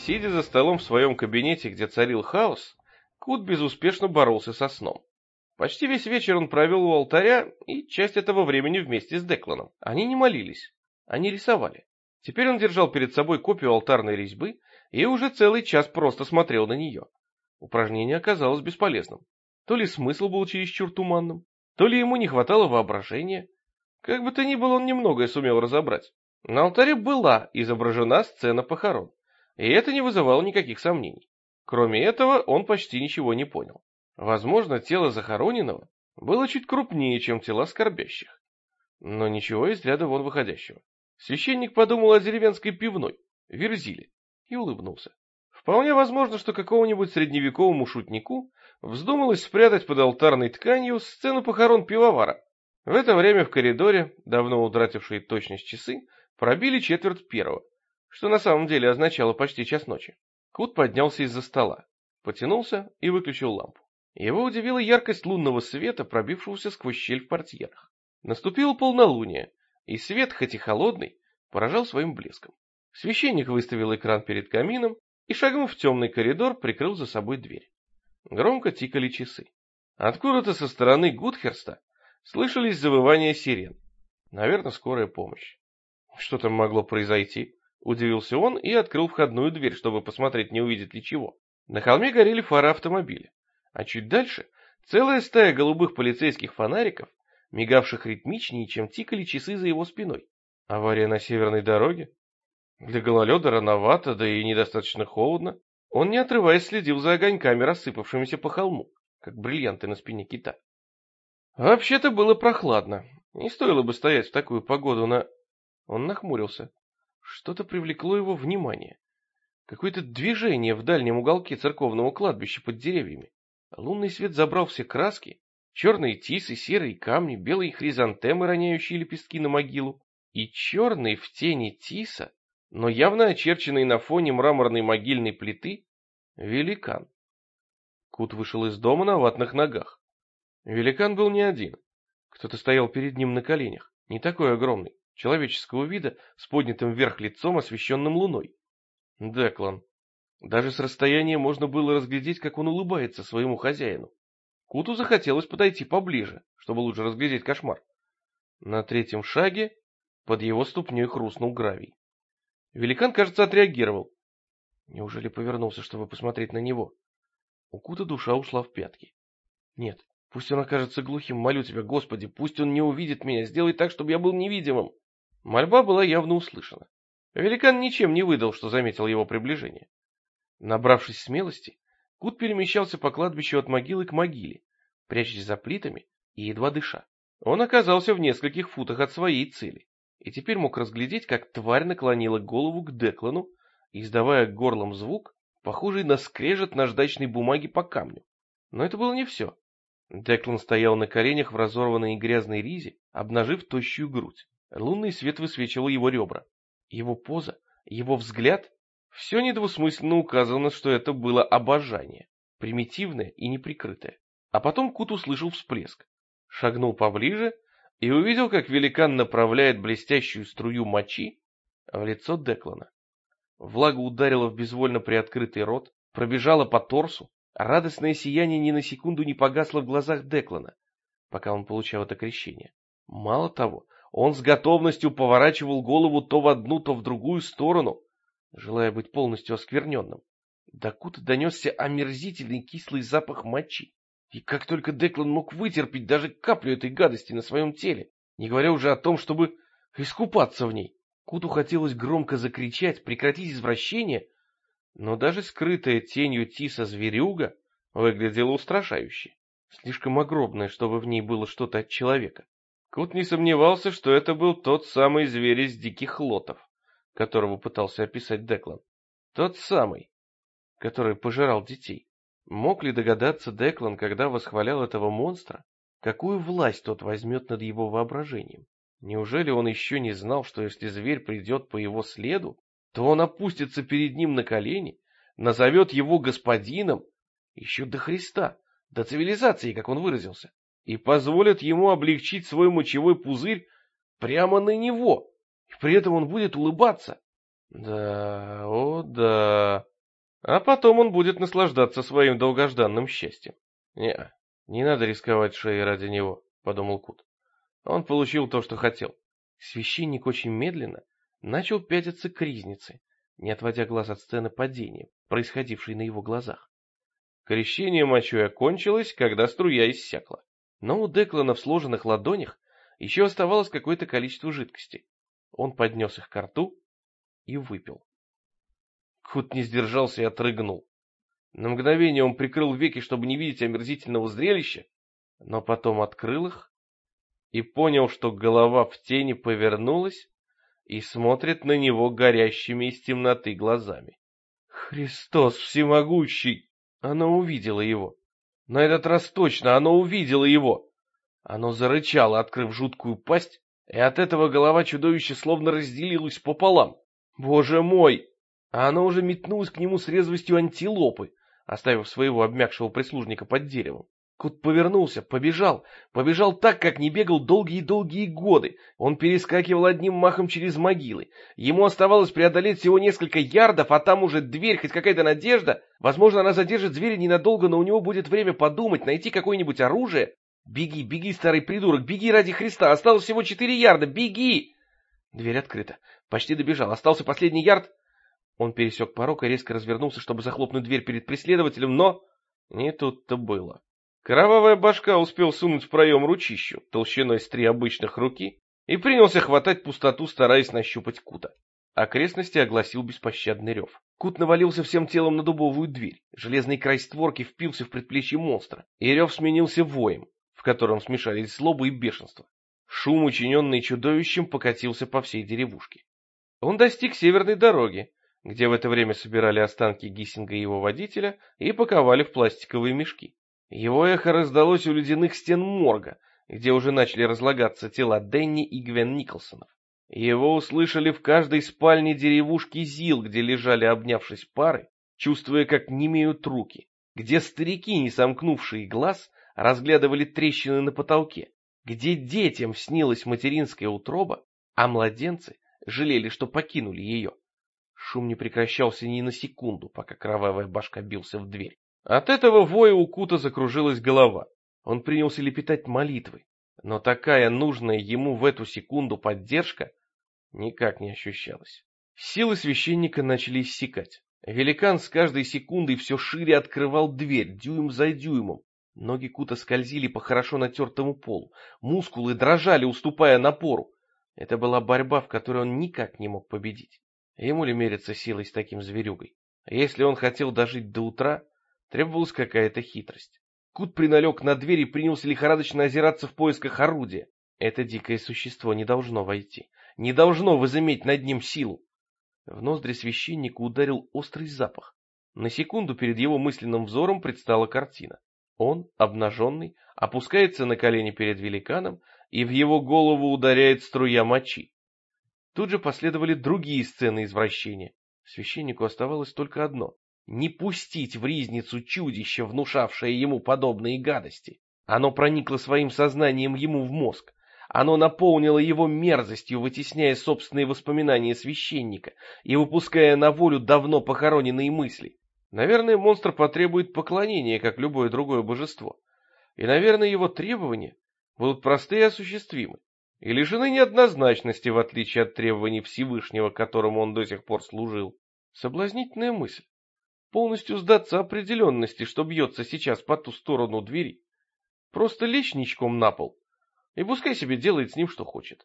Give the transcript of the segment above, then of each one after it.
Сидя за столом в своем кабинете, где царил хаос, Кут безуспешно боролся со сном. Почти весь вечер он провел у алтаря и часть этого времени вместе с Декланом. Они не молились, они рисовали. Теперь он держал перед собой копию алтарной резьбы и уже целый час просто смотрел на нее. Упражнение оказалось бесполезным. То ли смысл был чересчур туманным, то ли ему не хватало воображения. Как бы то ни было, он немногое сумел разобрать. На алтаре была изображена сцена похорон, и это не вызывало никаких сомнений. Кроме этого, он почти ничего не понял. Возможно, тело захороненного было чуть крупнее, чем тела скорбящих. Но ничего из ряда вон выходящего. Священник подумал о деревенской пивной, Верзиле, и улыбнулся. Вполне возможно, что какому-нибудь средневековому шутнику вздумалось спрятать под алтарной тканью сцену похорон пивовара. В это время в коридоре, давно утратившие точность часы, пробили 1:45, что на самом деле означало почти час ночи. Кут поднялся из-за стола, потянулся и выключил лампу. Его удивила яркость лунного света, пробившегося сквозь щель в портьерах. Наступило полнолуние, и свет, хоть и холодный, поражал своим блеском. Священник выставил экран перед камином и, шагнув в темный коридор, прикрыл за собой дверь. Громко тикали часы. Откуда-то со стороны Гудхерста слышались завывания сирен. Наверное, скорая помощь. Что там могло произойти? Удивился он и открыл входную дверь, чтобы посмотреть, не увидит ли чего. На холме горели фары автомобиля, а чуть дальше целая стая голубых полицейских фонариков, мигавших ритмичнее, чем тикали часы за его спиной. Авария на северной дороге? Для гололеда рановато, да и недостаточно холодно. Он, не отрываясь, следил за огоньками, рассыпавшимися по холму, как бриллианты на спине кита. Вообще-то было прохладно. Не стоило бы стоять в такую погоду на... Он нахмурился. Что-то привлекло его внимание. Какое-то движение в дальнем уголке церковного кладбища под деревьями. Лунный свет забрал все краски. Черные тисы, серые камни, белые хризантемы, роняющие лепестки на могилу. И черный в тени тиса, но явно очерченный на фоне мраморной могильной плиты, великан. Кут вышел из дома на ватных ногах. Великан был не один. Кто-то стоял перед ним на коленях, не такой огромный, человеческого вида, с поднятым вверх лицом, освещенным луной. Деклан. Даже с расстояния можно было разглядеть, как он улыбается своему хозяину. Куту захотелось подойти поближе, чтобы лучше разглядеть кошмар. На третьем шаге под его ступней хрустнул гравий. Великан, кажется, отреагировал. Неужели повернулся, чтобы посмотреть на него? У Кута душа ушла в пятки. Нет, пусть он окажется глухим, молю тебя, Господи, пусть он не увидит меня, сделай так, чтобы я был невидимым. Мольба была явно услышана. Великан ничем не выдал, что заметил его приближение. Набравшись смелости, Кут перемещался по кладбищу от могилы к могиле, прячась за плитами и едва дыша. Он оказался в нескольких футах от своей цели, и теперь мог разглядеть, как тварь наклонила голову к Деклану, издавая горлом звук, похожий на скрежет наждачной бумаги по камню. Но это было не все. Деклан стоял на коленях в разорванной и грязной ризе, обнажив тощую грудь. Лунный свет высвечивал его ребра. Его поза, его взгляд — все недвусмысленно указано, что это было обожание, примитивное и неприкрытое. А потом Кут услышал всплеск, шагнул поближе и увидел, как великан направляет блестящую струю мочи в лицо Деклана. Влага ударила в безвольно приоткрытый рот, пробежала по торсу, а радостное сияние ни на секунду не погасло в глазах Деклана, пока он получал это крещение. Мало того, он с готовностью поворачивал голову то в одну, то в другую сторону, желая быть полностью оскверненным. До Кута донесся омерзительный кислый запах мочи. И как только Деклан мог вытерпеть даже каплю этой гадости на своем теле, не говоря уже о том, чтобы искупаться в ней. Куту хотелось громко закричать, прекратить извращение, но даже скрытая тенью тиса зверюга выглядела устрашающе, слишком огромная, чтобы в ней было что-то от человека. Кут не сомневался, что это был тот самый зверь из диких лотов, которого пытался описать Деклан. Тот самый, который пожирал детей. Мог ли догадаться Деклан, когда восхвалял этого монстра, какую власть тот возьмет над его воображением? Неужели он еще не знал, что если зверь придет по его следу, то он опустится перед ним на колени, назовет его господином еще до Христа, до цивилизации, как он выразился, и позволит ему облегчить свой мочевой пузырь прямо на него, и при этом он будет улыбаться? Да, о да. А потом он будет наслаждаться своим долгожданным счастьем. Не надо рисковать шеей ради него, подумал Кут. Он получил то, что хотел. Священник очень медленно начал пятиться к ризнице, не отводя глаз от сцены падения, происходившей на его глазах. Крещение мочой окончилось, когда струя иссякла. Но у Деклана в сложенных ладонях еще оставалось какое-то количество жидкости. Он поднес их ко рту и выпил. Кут не сдержался и отрыгнул. На мгновение он прикрыл веки, чтобы не видеть омерзительного зрелища, но потом открыл их и понял, что голова в тени повернулась и смотрит на него горящими из темноты глазами. Христос всемогущий! Оно увидело его. На этот раз точно оно увидело его. Оно зарычало, открыв жуткую пасть, и от этого голова чудовища словно разделилась пополам. Боже мой! А оно уже метнулось к нему с резвостью антилопы, оставив своего обмякшего прислужника под деревом. Кот повернулся, побежал так, как не бегал долгие-долгие годы. Он перескакивал одним махом через могилы. Ему оставалось преодолеть всего несколько ярдов, а там уже дверь, хоть какая-то надежда. Возможно, она задержит зверя ненадолго, но у него будет время подумать, найти какое-нибудь оружие. Беги, беги, старый придурок, беги ради Христа, осталось всего 4 ярда, беги! Дверь открыта, почти добежал, остался последний ярд. Он пересек порог и резко развернулся, чтобы захлопнуть дверь перед преследователем, но не тут-то было. Кровавая башка успел сунуть в проем ручищу, толщиной с 3 обычных руки, и принялся хватать пустоту, стараясь нащупать Кута. Окрестности огласил беспощадный рев. Кут навалился всем телом на дубовую дверь, железный край створки впился в предплечье монстра, и рев сменился воем, в котором смешались злоба и бешенство. Шум, учиненный чудовищем, покатился по всей деревушке. Он достиг северной дороги, где в это время собирали останки Гиссинга и его водителя и паковали в пластиковые мешки. Его эхо раздалось у ледяных стен морга, где уже начали разлагаться тела Дэнни и Гвен Николсонов. Его услышали в каждой спальне деревушки Зил, где лежали, обнявшись пары, чувствуя, как немеют руки, где старики, не сомкнувшие глаз, разглядывали трещины на потолке, где детям снилась материнская утроба, а младенцы жалели, что покинули ее. Шум не прекращался ни на секунду, пока кровавая башка бился в дверь. От этого воя у Кута закружилась голова. Он принялся лепетать молитвы, но такая нужная ему в эту секунду поддержка никак не ощущалась. Силы священника начали иссякать. Великан с каждой секундой все шире открывал дверь, дюйм за дюймом. Ноги Кута скользили по хорошо натертому полу, мускулы дрожали, уступая напору. Это была борьба, в которой он никак не мог победить. Ему ли мериться силой с таким зверюгой? А если он хотел дожить до утра, требовалась какая-то хитрость. Кут приналег на дверь и принялся лихорадочно озираться в поисках орудия. Это дикое существо не должно войти, не должно возыметь над ним силу. В ноздри священника ударил острый запах. На секунду перед его мысленным взором предстала картина. Он, обнаженный, опускается на колени перед великаном, и в его голову ударяет струя мочи. Тут же последовали другие сцены извращения. Священнику оставалось только одно — не пустить в ризницу чудище, внушавшее ему подобные гадости. Оно проникло своим сознанием ему в мозг. Оно наполнило его мерзостью, вытесняя собственные воспоминания священника и выпуская на волю давно похороненные мысли. Наверное, монстр потребует поклонения, как любое другое божество. И, наверное, его требования будут просты и осуществимы, и лишены неоднозначности, в отличие от требований Всевышнего, которому он до сих пор служил. Соблазнительная мысль. Полностью сдаться определенности, что бьется сейчас по ту сторону двери. Просто лечь ничком на пол, и пускай себе делает с ним, что хочет.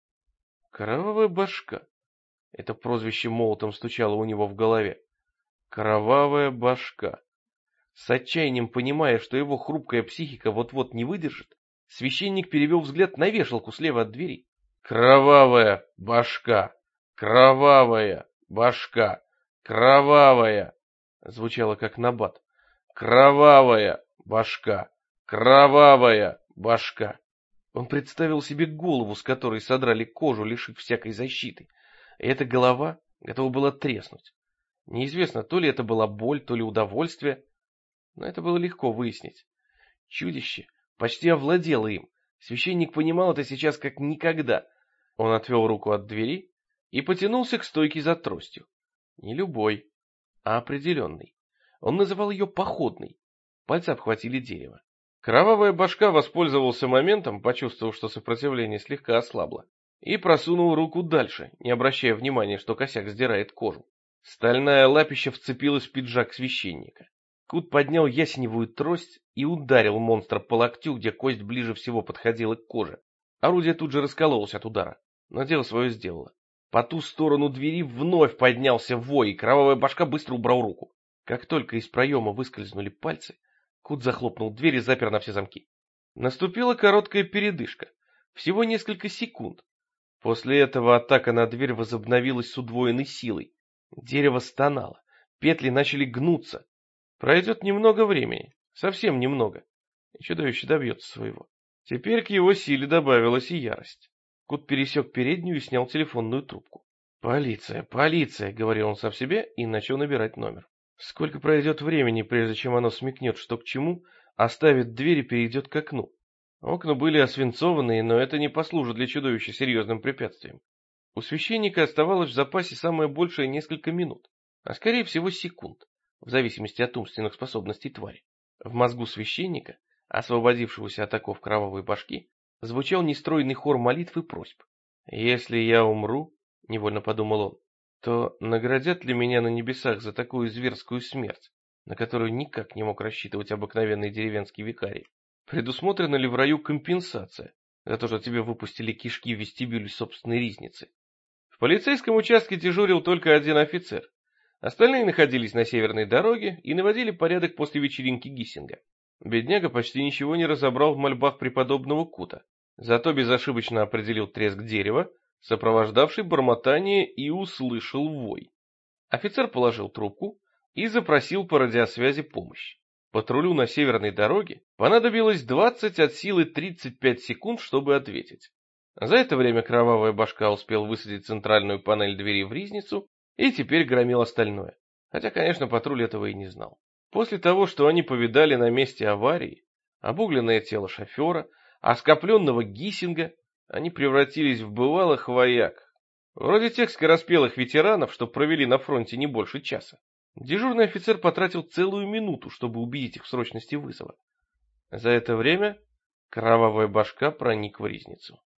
Кровавая башка. Это прозвище молотом стучало у него в голове. Кровавая башка. С отчаянием понимая, что его хрупкая психика вот-вот не выдержит, священник перевел взгляд на вешалку слева от двери. Кровавая башка. Кровавая башка. Кровавая. Звучало как набат. Кровавая башка. Кровавая башка. Он представил себе голову, с которой содрали кожу, лишив всякой защиты. И эта голова готова была треснуть. Неизвестно, то ли это была боль, то ли удовольствие, но это было легко выяснить. Чудище почти овладело им. Священник понимал это сейчас как никогда. Он отвел руку от двери и потянулся к стойке за тростью. Не любой, а определенный. Он называл ее походной. Пальцы обхватили дерево. Кровавая башка воспользовался моментом, почувствовав, что сопротивление слегка ослабло, и просунул руку дальше, не обращая внимания, что косяк сдирает кожу. Стальная лапища вцепилась в пиджак священника. Кут поднял ясеневую трость и ударил монстра по локтю, где кость ближе всего подходила к коже. Орудие тут же раскололось от удара, но дело свое сделало. По ту сторону двери вновь поднялся вой, и кровавая башка быстро убрал руку. Как только из проема выскользнули пальцы, Кут захлопнул дверь и запер на все замки. Наступила короткая передышка, всего несколько секунд. После этого атака на дверь возобновилась с удвоенной силой. Дерево стонало, петли начали гнуться. Пройдет немного времени, совсем немного, и чудовище добьется своего. Теперь к его силе добавилась и ярость. Кут пересек переднюю и снял телефонную трубку. «Полиция, полиция!» — говорил он сам себе и начал набирать номер. Сколько пройдет времени, прежде чем оно смекнет, что к чему, оставит дверь и перейдет к окну? Окна были освинцованные, но это не послужит для чудовища серьезным препятствием. У священника оставалось в запасе самое большее несколько минут, а скорее всего секунд, в зависимости от умственных способностей твари. В мозгу священника, освободившегося от оков кровавой башки, звучал нестройный хор молитв и просьб. «Если я умру, — невольно подумал он, — то наградят ли меня на небесах за такую зверскую смерть, на которую никак не мог рассчитывать обыкновенный деревенский викарий? Предусмотрена ли в раю компенсация за то, что тебе выпустили кишки в вестибюле собственной ризницы?» В полицейском участке дежурил только один офицер. Остальные находились на северной дороге и наводили порядок после вечеринки Гиссинга. Бедняга почти ничего не разобрал в мольбах преподобного Кута, зато безошибочно определил треск дерева, сопровождавший бормотание, и услышал вой. Офицер положил трубку и запросил по радиосвязи помощь. Патрулю на северной дороге понадобилось 20 от силы 35 секунд, чтобы ответить. За это время кровавая башка успел высадить центральную панель двери в ризницу и теперь громил остальное. Хотя, конечно, патруль этого и не знал. После того, что они повидали на месте аварии, обугленное тело шофера, оскопленного Гиссинга, они превратились в бывалых вояк, вроде тех скороспелых ветеранов, что провели на фронте не больше часа. Дежурный офицер потратил целую минуту, чтобы убедить их в срочности вызова. За это время кровавая башка проник в ризницу.